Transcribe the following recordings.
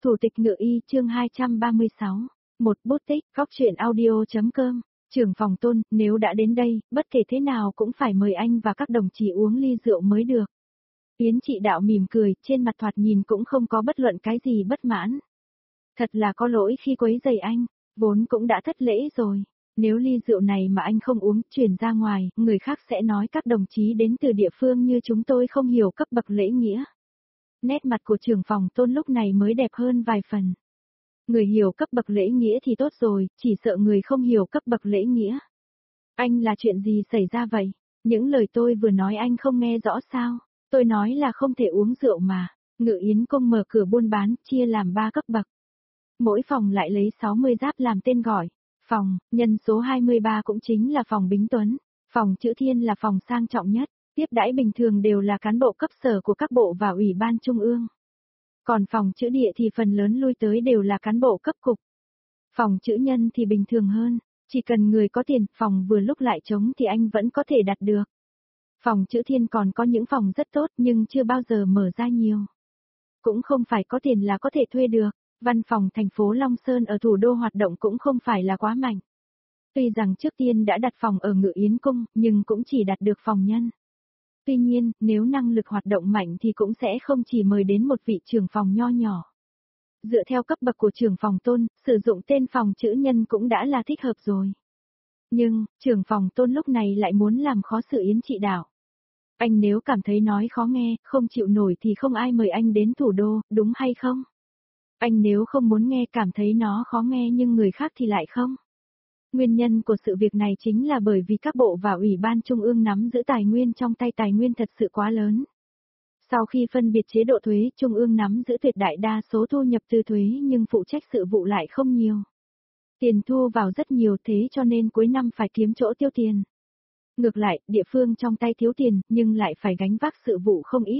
Thủ tịch Ngự y chương 236. Một bút tích, góc truyện audio.com. Trưởng phòng Tôn, nếu đã đến đây, bất kể thế nào cũng phải mời anh và các đồng chí uống ly rượu mới được. Yến Trị Đạo mỉm cười, trên mặt thoạt nhìn cũng không có bất luận cái gì bất mãn. Thật là có lỗi khi quấy rầy anh, vốn cũng đã thất lễ rồi. Nếu ly rượu này mà anh không uống, chuyển ra ngoài, người khác sẽ nói các đồng chí đến từ địa phương như chúng tôi không hiểu cấp bậc lễ nghĩa. Nét mặt của trưởng phòng Tôn lúc này mới đẹp hơn vài phần. Người hiểu cấp bậc lễ nghĩa thì tốt rồi, chỉ sợ người không hiểu cấp bậc lễ nghĩa. Anh là chuyện gì xảy ra vậy? Những lời tôi vừa nói anh không nghe rõ sao? Tôi nói là không thể uống rượu mà. Ngự Yến Cung mở cửa buôn bán, chia làm 3 cấp bậc. Mỗi phòng lại lấy 60 giáp làm tên gọi. Phòng, nhân số 23 cũng chính là phòng Bính Tuấn. Phòng Chữ Thiên là phòng sang trọng nhất. Tiếp đãi bình thường đều là cán bộ cấp sở của các bộ và ủy ban trung ương. Còn phòng Chữ Địa thì phần lớn lui tới đều là cán bộ cấp cục. Phòng Chữ Nhân thì bình thường hơn, chỉ cần người có tiền, phòng vừa lúc lại trống thì anh vẫn có thể đặt được. Phòng Chữ Thiên còn có những phòng rất tốt nhưng chưa bao giờ mở ra nhiều. Cũng không phải có tiền là có thể thuê được, văn phòng thành phố Long Sơn ở thủ đô hoạt động cũng không phải là quá mạnh. Tuy rằng trước tiên đã đặt phòng ở Ngự Yến Cung, nhưng cũng chỉ đặt được phòng nhân. Tuy nhiên, nếu năng lực hoạt động mạnh thì cũng sẽ không chỉ mời đến một vị trưởng phòng nho nhỏ. Dựa theo cấp bậc của trưởng phòng Tôn, sử dụng tên phòng Chữ Nhân cũng đã là thích hợp rồi. Nhưng, trưởng phòng Tôn lúc này lại muốn làm khó sự Yến Trị Đạo. Anh nếu cảm thấy nói khó nghe, không chịu nổi thì không ai mời anh đến thủ đô, đúng hay không? Anh nếu không muốn nghe cảm thấy nó khó nghe nhưng người khác thì lại không. Nguyên nhân của sự việc này chính là bởi vì các bộ và ủy ban trung ương nắm giữ tài nguyên trong tay, tài nguyên thật sự quá lớn. Sau khi phân biệt chế độ thuế, trung ương nắm giữ tuyệt đại đa số thu nhập từ thuế nhưng phụ trách sự vụ lại không nhiều. Tiền thu vào rất nhiều thế cho nên cuối năm phải kiếm chỗ tiêu tiền. Ngược lại, địa phương trong tay thiếu tiền nhưng lại phải gánh vác sự vụ không ít.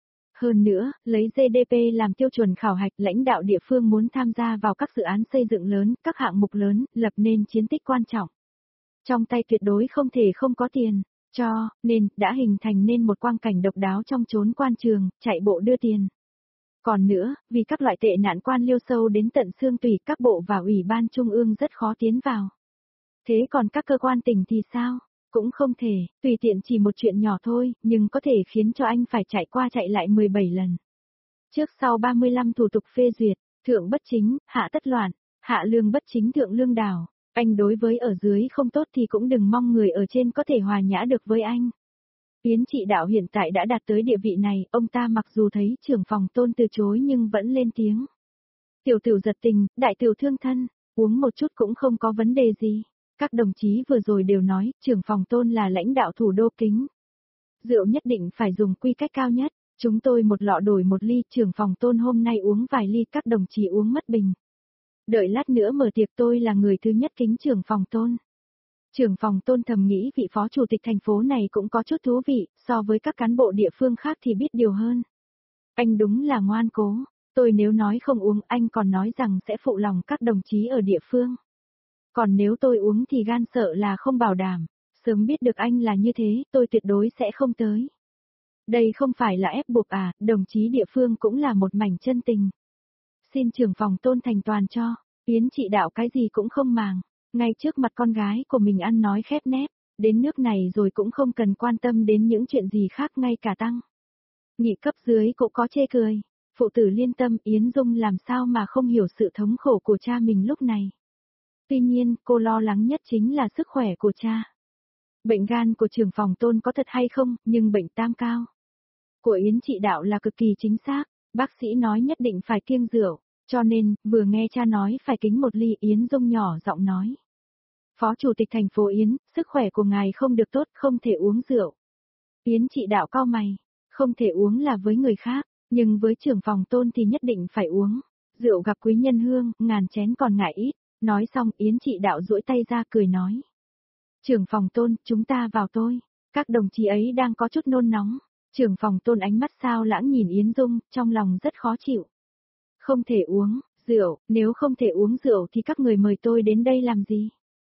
Hơn nữa, lấy GDP làm tiêu chuẩn khảo hạch, lãnh đạo địa phương muốn tham gia vào các dự án xây dựng lớn, các hạng mục lớn, lập nên chiến tích quan trọng. Trong tay tuyệt đối không thể không có tiền, cho nên đã hình thành nên một quang cảnh độc đáo trong chốn quan trường, chạy bộ đưa tiền. Còn nữa, vì các loại tệ nạn quan liêu sâu đến tận xương tủy, các bộ và ủy ban trung ương rất khó tiến vào. Thế còn các cơ quan tỉnh thì sao? Cũng không thể, tùy tiện chỉ một chuyện nhỏ thôi, nhưng có thể khiến cho anh phải chạy qua chạy lại 17 lần. Trước sau 35 thủ tục phê duyệt, thượng bất chính, hạ tất loạn, hạ lương bất chính thượng lương đảo. Anh đối với ở dưới không tốt thì cũng đừng mong người ở trên có thể hòa nhã được với anh. Yến Trị Đạo hiện tại đã đạt tới địa vị này, ông ta mặc dù thấy trưởng phòng Tôn từ chối nhưng vẫn lên tiếng. Tiểu tử giật tình, đại tiểu thương thân, uống một chút cũng không có vấn đề gì. Các đồng chí vừa rồi đều nói, trưởng phòng Tôn là lãnh đạo thủ đô kính. Rượu nhất định phải dùng quy cách cao nhất, chúng tôi một lọ đổi một ly, trưởng phòng Tôn hôm nay uống vài ly, các đồng chí uống mất bình. Đợi lát nữa mở tiệc tôi là người thứ nhất kính trưởng phòng Tôn. Trưởng phòng Tôn thầm nghĩ vị phó chủ tịch thành phố này cũng có chút thú vị, so với các cán bộ địa phương khác thì biết điều hơn. Anh đúng là ngoan cố, tôi nếu nói không uống anh còn nói rằng sẽ phụ lòng các đồng chí ở địa phương. Còn nếu tôi uống thì gan sợ là không bảo đảm, sớm biết được anh là như thế tôi tuyệt đối sẽ không tới. Đây không phải là ép buộc à, đồng chí địa phương cũng là một mảnh chân tình. Xin trưởng phòng Tôn thành toàn cho, Yến Trị Đạo cái gì cũng không màng, ngay trước mặt con gái của mình ăn nói khép nép, đến nước này rồi cũng không cần quan tâm đến những chuyện gì khác ngay cả tăng. Nhị cấp dưới cũng có chê cười, phụ tử liên tâm Yến Dung làm sao mà không hiểu sự thống khổ của cha mình lúc này. Tuy nhiên, cô lo lắng nhất chính là sức khỏe của cha. Bệnh gan của trưởng phòng Tôn có thật hay không, nhưng bệnh tam cao của Yến Trị Đạo là cực kỳ chính xác, bác sĩ nói nhất định phải kiêng rượu, cho nên, vừa nghe cha nói phải kính một ly, Yến Dung nhỏ giọng nói. Phó Chủ tịch thành phố Yến, sức khỏe của ngài không được tốt, không thể uống rượu. Yến Trị Đạo cau mày, không thể uống là với người khác, nhưng với trưởng phòng Tôn thì nhất định phải uống. Rượu gặp quý nhân hương, ngàn chén còn ngại ít. Nói xong Yến Trị Đạo duỗi tay ra cười nói. Trưởng phòng Tôn, chúng ta vào tôi. Các đồng chí ấy đang có chút nôn nóng. Trưởng phòng Tôn ánh mắt sao lãng nhìn Yến Dung, trong lòng rất khó chịu. Không thể uống rượu, nếu không thể uống rượu thì các người mời tôi đến đây làm gì?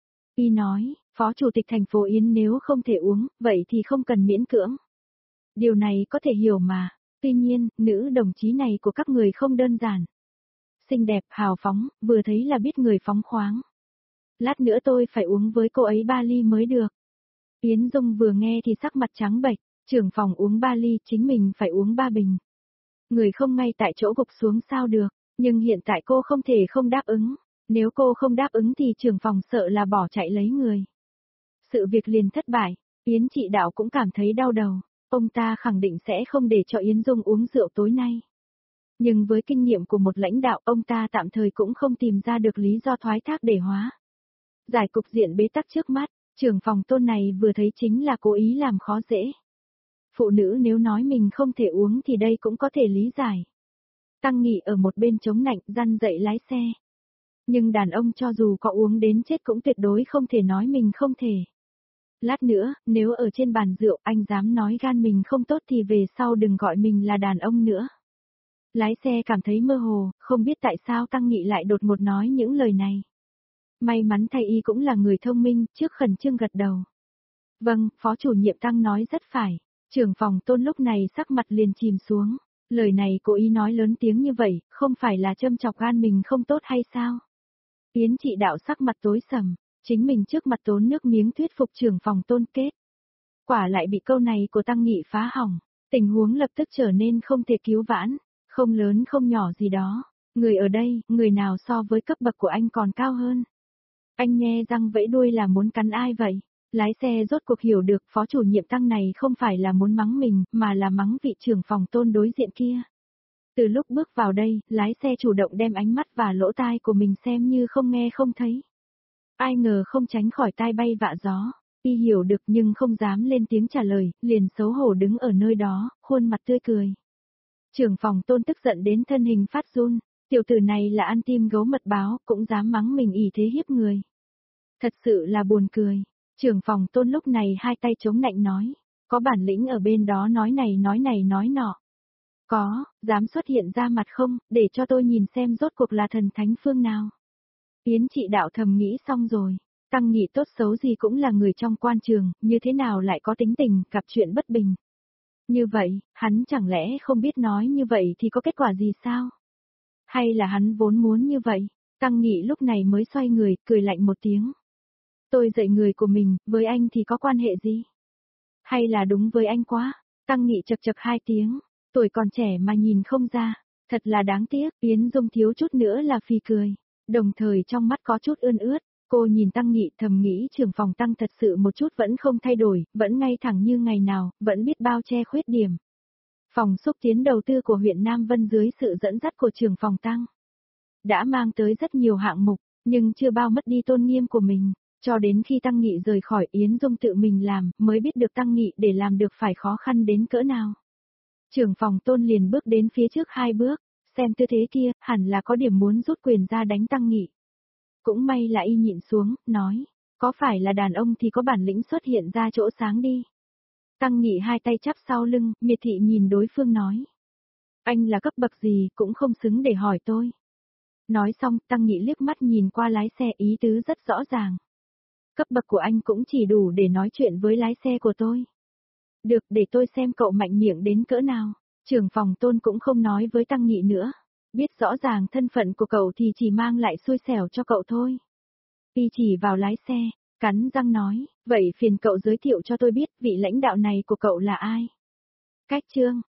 Y nói, Phó Chủ tịch thành phố Yến nếu không thể uống, vậy thì không cần miễn cưỡng. Điều này có thể hiểu mà, tuy nhiên, nữ đồng chí này của các người không đơn giản. xinh đẹp, hào phóng, vừa thấy là biết người phóng khoáng. Lát nữa tôi phải uống với cô ấy 3 ly mới được. Yến Dung vừa nghe thì sắc mặt trắng bệch, trưởng phòng uống 3 ly, chính mình phải uống 3 bình. Người không ngay tại chỗ gục xuống sao được, nhưng hiện tại cô không thể không đáp ứng. Nếu cô không đáp ứng thì trưởng phòng sợ là bỏ chạy lấy người. Sự việc liền thất bại, Yến Trị Đạo cũng cảm thấy đau đầu. Ông ta khẳng định sẽ không để cho Yến Dung uống rượu tối nay. Nhưng với kinh nghiệm của một lãnh đạo, ông ta tạm thời cũng không tìm ra được lý do thoái thác để hóa. Giải cục diện bế tắc trước mắt, trưởng phòng Tôn này vừa thấy chính là cố ý làm khó dễ. Phụ nữ nếu nói mình không thể uống thì đây cũng có thể lý giải. Tăng Nghị ở một bên chống nạnh răn dậy lái xe. Nhưng đàn ông cho dù có uống đến chết cũng tuyệt đối không thể nói mình không thể. Lát nữa, nếu ở trên bàn rượu anh dám nói gan mình không tốt thì về sau đừng gọi mình là đàn ông nữa. Lái xe cảm thấy mơ hồ, không biết tại sao Tăng Nghị lại đột ngột nói những lời này. May mắn thay y cũng là người thông minh, trước khẩn trương gật đầu. Vâng, phó chủ nhiệm Tăng nói rất phải. Trưởng phòng Tôn lúc này sắc mặt liền chìm xuống. Lời này cố ý nói lớn tiếng như vậy, không phải là châm chọc gan mình không tốt hay sao? Yến Trị Đạo sắc mặt tối sầm, chính mình trước mặt tốn nước miếng thuyết phục trưởng phòng Tôn kết. Quả lại bị câu này của Tăng Nghị phá hỏng, tình huống lập tức trở nên không thể cứu vãn, không lớn không nhỏ gì đó. Người ở đây, người nào so với cấp bậc của anh còn cao hơn? Anh nhe răng vẫy đuôi là muốn cắn ai vậy? Lái xe rốt cuộc hiểu được phó chủ nhiệm Tăng này không phải là muốn mắng mình, mà là mắng vị trưởng phòng Tôn đối diện kia. Từ lúc bước vào đây, lái xe chủ động đem ánh mắt và lỗ tai của mình xem như không nghe không thấy. Ai ngờ không tránh khỏi tai bay vạ gió, y hiểu được nhưng không dám lên tiếng trả lời, liền xấu hổ đứng ở nơi đó, khuôn mặt tươi cười. Trưởng phòng Tôn tức giận đến thân hình phát run, tiểu tử này là ăn tim gấu mật báo, cũng dám mắng mình ỷ thế hiếp người. Thật sự là buồn cười. Trưởng phòng Tôn lúc này hai tay chống nạnh nói, có bản lĩnh ở bên đó nói này nói nọ. Có, dám xuất hiện ra mặt không, để cho tôi nhìn xem rốt cuộc là thần thánh phương nào. Yến Trị Đạo thầm nghĩ xong rồi, Tăng Nghị tốt xấu gì cũng là người trong quan trường, như thế nào lại có tính tình, gặp chuyện bất bình. Như vậy, hắn chẳng lẽ không biết nói như vậy thì có kết quả gì sao? Hay là hắn vốn muốn như vậy? Tăng Nghị lúc này mới xoay người, cười lạnh một tiếng. Tôi dạy người của mình, với anh thì có quan hệ gì? Hay là đúng với anh quá? Tăng Nghị chật chật hai tiếng, tuổi còn trẻ mà nhìn không ra, thật là đáng tiếc, Yến Dung thiếu chút nữa là phì cười, đồng thời trong mắt có chút ươn ướt, cô nhìn Tăng Nghị thầm nghĩ trưởng phòng Tăng thật sự một chút vẫn không thay đổi, vẫn ngay thẳng như ngày nào, vẫn biết bao che khuyết điểm. Phòng xúc tiến đầu tư của huyện Nam Vân dưới sự dẫn dắt của trưởng phòng Tăng, đã mang tới rất nhiều hạng mục, nhưng chưa bao mất đi tôn nghiêm của mình. Cho đến khi Tăng Nghị rời khỏi Yến Dung tự mình làm, mới biết được Tăng Nghị để làm được phải khó khăn đến cỡ nào. Trưởng phòng Tôn liền bước đến phía trước 2 bước, xem tư thế kia, hẳn là có điểm muốn rút quyền ra đánh Tăng Nghị. Cũng may là y nhịn xuống, nói, có phải là đàn ông thì có bản lĩnh xuất hiện ra chỗ sáng đi. Tăng Nghị hai tay chắp sau lưng, miệt thị nhìn đối phương nói. Anh là cấp bậc gì cũng không xứng để hỏi tôi. Nói xong, Tăng Nghị liếc mắt nhìn qua lái xe ý tứ rất rõ ràng. Cấp bậc của anh cũng chỉ đủ để nói chuyện với lái xe của tôi. Được, để tôi xem cậu mạnh miệng đến cỡ nào. Trưởng phòng Tôn cũng không nói với Tăng Nghị nữa. Biết rõ ràng thân phận của cậu thì chỉ mang lại xui xẻo cho cậu thôi. Y chỉ vào lái xe, cắn răng nói, vậy phiền cậu giới thiệu cho tôi biết vị lãnh đạo này của cậu là ai. Cách chương.